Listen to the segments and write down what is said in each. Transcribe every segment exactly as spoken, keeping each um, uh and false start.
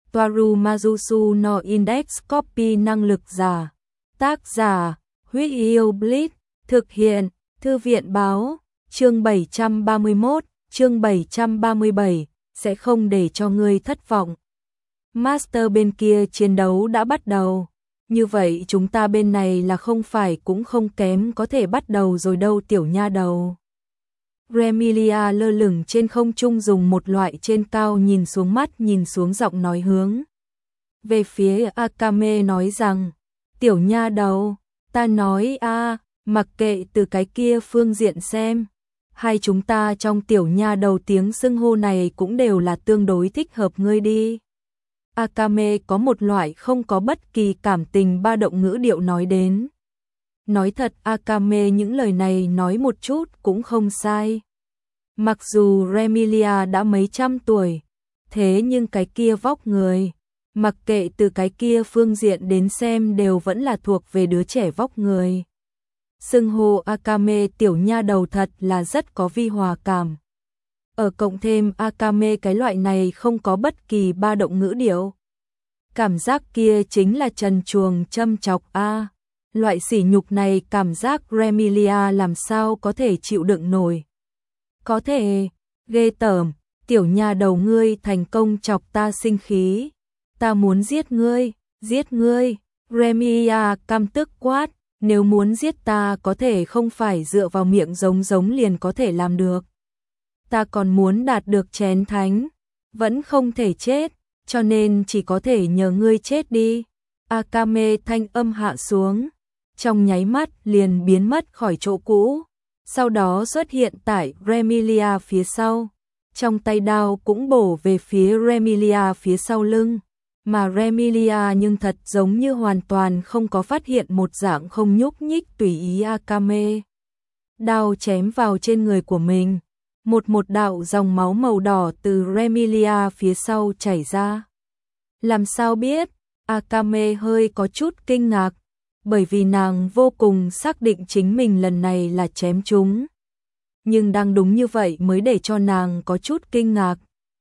Toaru Majusu no Index Copy năng lực giả. Tác giả, Huyết Yêu Blitz, thực hiện, Thư viện báo, chương bảy trăm ba mươi mốt, chương bảy trăm ba mươi bảy, sẽ không để cho ngươi thất vọng. Master bên kia chiến đấu đã bắt đầu. Như vậy chúng ta bên này là không phải cũng không kém có thể bắt đầu rồi đâu tiểu nha đầu. Remilia lơ lửng trên không trung dùng một loại trên cao nhìn xuống mắt nhìn xuống giọng nói hướng. Về phía Akame nói rằng, tiểu nha đầu, ta nói a mặc kệ từ cái kia phương diện xem. Hai chúng ta trong tiểu nha đầu tiếng xưng hô này cũng đều là tương đối thích hợp ngươi đi. Akame có một loại không có bất kỳ cảm tình ba động ngữ điệu nói đến. Nói thật Akame những lời này nói một chút cũng không sai. Mặc dù Remilia đã mấy trăm tuổi, thế nhưng cái kia vóc người, mặc kệ từ cái kia phương diện đến xem đều vẫn là thuộc về đứa trẻ vóc người. Xưng hô Akame tiểu nha đầu thật là rất có vi hòa cảm. Ở cộng thêm Akame cái loại này không có bất kỳ ba động ngữ điệu. Cảm giác kia chính là trần truồng châm chọc a. Loại sỉ nhục này cảm giác Remilia làm sao có thể chịu đựng nổi. Có thể, ghê tởm, tiểu nha đầu ngươi thành công chọc ta sinh khí. Ta muốn giết ngươi, giết ngươi. Remilia căm tức quát, nếu muốn giết ta có thể không phải dựa vào miệng giống giống liền có thể làm được. Ta còn muốn đạt được chén thánh, vẫn không thể chết, cho nên chỉ có thể nhờ ngươi chết đi. Akame thanh âm hạ xuống, trong nháy mắt liền biến mất khỏi chỗ cũ, sau đó xuất hiện tại Remilia phía sau, trong tay đao cũng bổ về phía Remilia phía sau lưng, mà Remilia nhưng thật giống như hoàn toàn không có phát hiện một dạng không nhúc nhích tùy ý Akame. Đao chém vào trên người của mình. Một một đạo dòng máu màu đỏ từ Remilia phía sau chảy ra. Làm sao biết? Akame hơi có chút kinh ngạc, bởi vì nàng vô cùng xác định chính mình lần này là chém trúng. Nhưng đang đúng như vậy mới để cho nàng có chút kinh ngạc.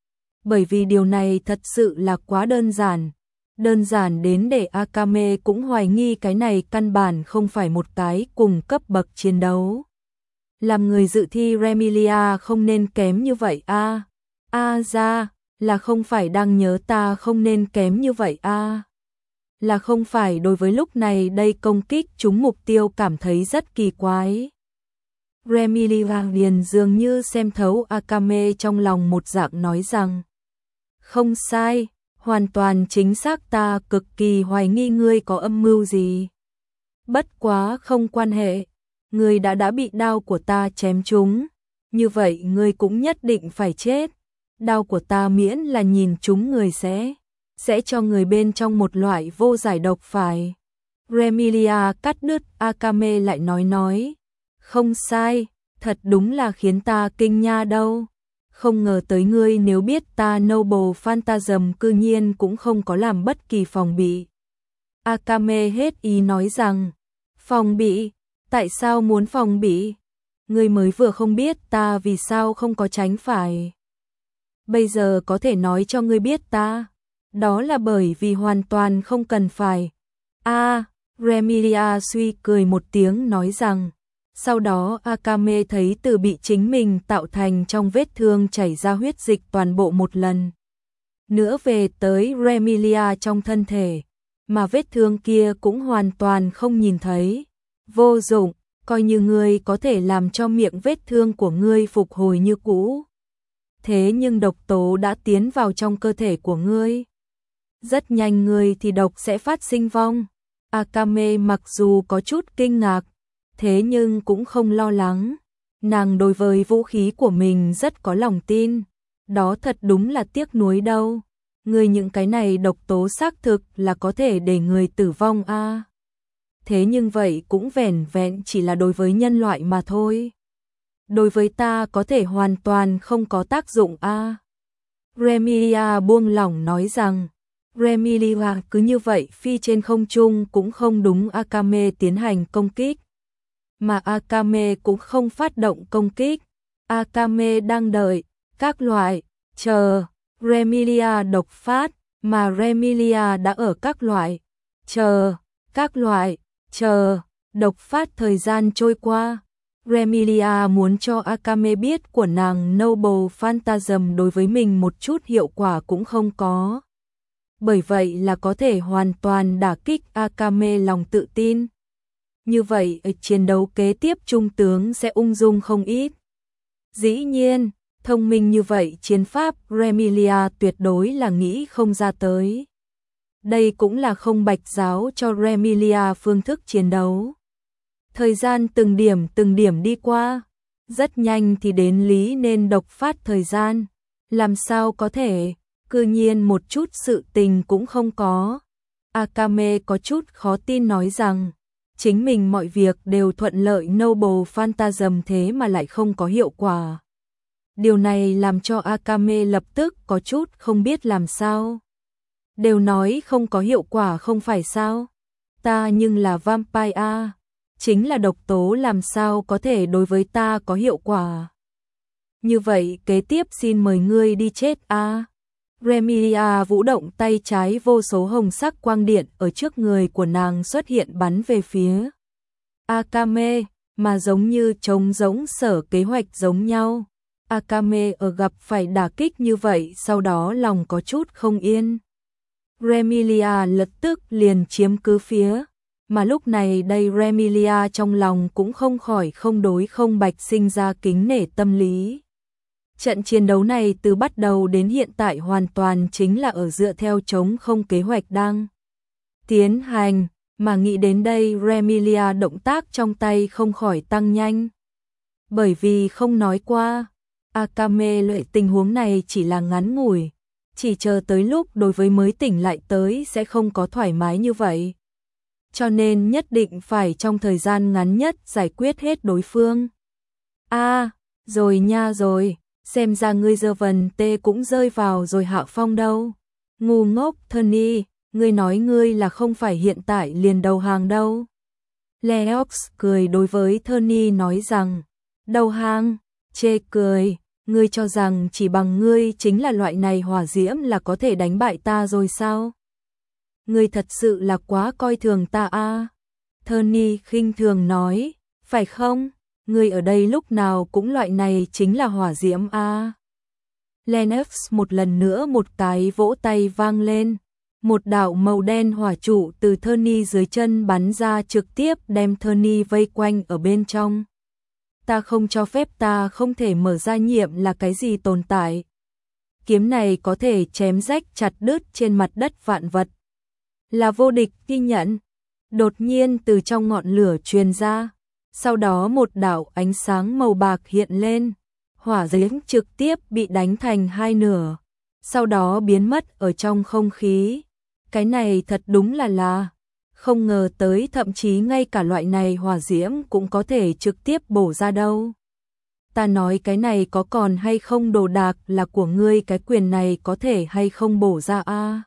Bởi vì điều này thật sự là quá đơn giản. Đơn giản đến để Akame cũng hoài nghi cái này căn bản không phải một cái cùng cấp bậc chiến đấu. Làm người dự thi Remilia không nên kém như vậy a. A ra, là không phải đang nhớ ta không nên kém như vậy a. Là không phải đối với lúc này đây công kích chúng mục tiêu cảm thấy rất kỳ quái. Remilia liền dường như xem thấu Akame trong lòng một dạng nói rằng, không sai, hoàn toàn chính xác, ta cực kỳ hoài nghi ngươi có âm mưu gì. Bất quá không quan hệ. Ngươi đã đã bị đao của ta chém trúng, như vậy ngươi cũng nhất định phải chết. Đao của ta miễn là nhìn trúng người sẽ, sẽ cho người bên trong một loại vô giải độc phải. Remilia cắt đứt Akame lại nói nói, không sai, thật đúng là khiến ta kinh nha đâu. Không ngờ tới ngươi nếu biết ta Noble Phantasm cư nhiên cũng không có làm bất kỳ phòng bị. Akame hết ý nói rằng, phòng bị? Tại sao muốn phòng bị? Ngươi mới vừa không biết ta vì sao không có tránh phải. Bây giờ có thể nói cho ngươi biết ta. Đó là bởi vì hoàn toàn không cần phải. A, à, Remilia suy cười một tiếng nói rằng. Sau đó Akame thấy từ bị chính mình tạo thành trong vết thương chảy ra huyết dịch toàn bộ một lần. Nữa về tới Remilia trong thân thể. Mà vết thương kia cũng hoàn toàn không nhìn thấy. Vô dụng, coi như ngươi có thể làm cho miệng vết thương của ngươi phục hồi như cũ. Thế nhưng độc tố đã tiến vào trong cơ thể của ngươi. Rất nhanh ngươi thì độc sẽ phát sinh vong. Akame mặc dù có chút kinh ngạc, thế nhưng cũng không lo lắng. Nàng đối với vũ khí của mình rất có lòng tin. Đó thật đúng là tiếc nuối đâu. Ngươi những cái này độc tố xác thực là có thể để người tử vong a. À. Thế nhưng vậy cũng vẻn vẹn chỉ là đối với nhân loại mà thôi. Đối với ta có thể hoàn toàn không có tác dụng a. À. Remilia buông lỏng nói rằng, Remilia cứ như vậy phi trên không trung cũng không đúng Akame tiến hành công kích. Mà Akame cũng không phát động công kích. Akame đang đợi, các loại, chờ, Remilia độc phát, mà Remilia đã ở các loại, chờ, các loại, chờ, độc phát thời gian trôi qua. Remilia muốn cho Akame biết của nàng Noble Phantasm đối với mình một chút hiệu quả cũng không có. Bởi vậy là có thể hoàn toàn đả kích Akame lòng tự tin. Như vậy, chiến đấu kế tiếp trung tướng sẽ ung dung không ít. Dĩ nhiên, thông minh như vậy chiến pháp Remilia tuyệt đối là nghĩ không ra tới. Đây cũng là không bạch giáo cho Remilia phương thức chiến đấu. Thời gian từng điểm từng điểm đi qua, rất nhanh thì đến lý nên độc phát thời gian. Làm sao có thể, cư nhiên một chút sự tình cũng không có. Akame có chút khó tin nói rằng, chính mình mọi việc đều thuận lợi Noble Phantasm thế mà lại không có hiệu quả. Điều này làm cho Akame lập tức có chút không biết làm sao. Đều nói không có hiệu quả không phải sao? Ta nhưng là vampire, chính là độc tố làm sao có thể đối với ta có hiệu quả. Như vậy kế tiếp xin mời ngươi đi chết a. À. Remilia vũ động tay trái, vô số hồng sắc quang điện ở trước người của nàng xuất hiện bắn về phía Akame, mà giống như trống rỗng sở kế hoạch giống nhau. Akame ở gặp phải đả kích như vậy sau đó lòng có chút không yên. Remilia lập tức liền chiếm cứ phía, mà lúc này đây Remilia trong lòng cũng không khỏi không đối không bạch sinh ra kính nể tâm lý. Trận chiến đấu này từ bắt đầu đến hiện tại hoàn toàn chính là ở dựa theo chống không kế hoạch đang tiến hành, mà nghĩ đến đây Remilia động tác trong tay không khỏi tăng nhanh. Bởi vì không nói qua, Akame lợi tình huống này chỉ là ngắn ngủi, chỉ chờ tới lúc đối với mới tỉnh lại tới sẽ không có thoải mái như vậy. Cho nên nhất định phải trong thời gian ngắn nhất giải quyết hết đối phương. A, à, rồi nha rồi, xem ra ngươi giờ vần tê cũng rơi vào rồi hạ phong đâu. Ngu ngốc Tony, ngươi nói ngươi là không phải hiện tại liền đầu hàng đâu. Leox cười đối với Tony nói rằng, đầu hàng, chê cười, ngươi cho rằng chỉ bằng ngươi chính là loại này hỏa diễm là có thể đánh bại ta rồi sao? Ngươi thật sự là quá coi thường ta a. À. Tony khinh thường nói, phải không? Ngươi ở đây lúc nào cũng loại này chính là hỏa diễm a. À. Lennox một lần nữa một cái vỗ tay vang lên, một đạo màu đen hỏa trụ từ Tony dưới chân bắn ra trực tiếp đem Tony vây quanh ở bên trong. Ta không cho phép, ta không thể mở ra nhiệm là cái gì tồn tại. Kiếm này có thể chém rách chặt đứt trên mặt đất vạn vật. Là vô địch, ghi nhận. Đột nhiên từ trong ngọn lửa truyền ra, sau đó một đạo ánh sáng màu bạc hiện lên, hỏa diễm trực tiếp bị đánh thành hai nửa, sau đó biến mất ở trong không khí. Cái này thật đúng là là, không ngờ tới thậm chí ngay cả loại này hỏa diễm cũng có thể trực tiếp bổ ra đâu. Ta nói cái này có còn hay không đồ đạc là của ngươi, cái quyền này có thể hay không bổ ra a? À?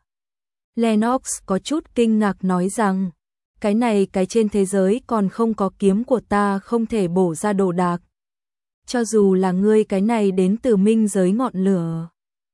Lennox có chút kinh ngạc nói rằng, cái này cái trên thế giới còn không có kiếm của ta không thể bổ ra đồ đạc. Cho dù là ngươi cái này đến từ minh giới ngọn lửa.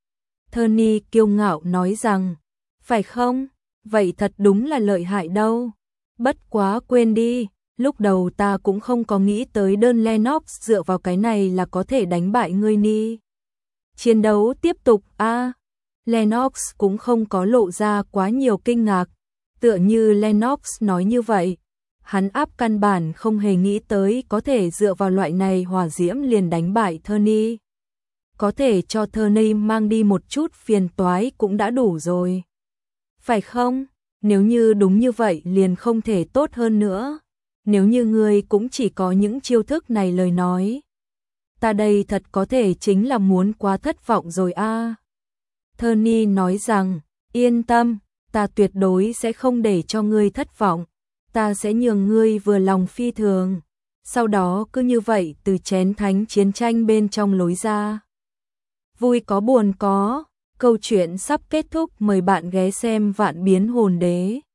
Tony kiêu ngạo nói rằng, phải không? Vậy thật đúng là lợi hại đâu. Bất quá quên đi, lúc đầu ta cũng không có nghĩ tới đơn Lennox dựa vào cái này là có thể đánh bại ngươi ni. Chiến đấu tiếp tục a. À, Lennox cũng không có lộ ra quá nhiều kinh ngạc, tựa như Lennox nói như vậy, hắn áp căn bản không hề nghĩ tới có thể dựa vào loại này hỏa diễm liền đánh bại Tony. Có thể cho Tony mang đi một chút phiền toái cũng đã đủ rồi. Phải không? Nếu như đúng như vậy liền không thể tốt hơn nữa. Nếu như ngươi cũng chỉ có những chiêu thức này lời nói, ta đây thật có thể chính là muốn quá thất vọng rồi a. À. Tony nói rằng, yên tâm, ta tuyệt đối sẽ không để cho ngươi thất vọng, ta sẽ nhường ngươi vừa lòng phi thường. Sau đó cứ như vậy từ chén thánh chiến tranh bên trong lối ra. Vui có buồn có, câu chuyện sắp kết thúc, mời bạn ghé xem Vạn Biến Hồn Đế.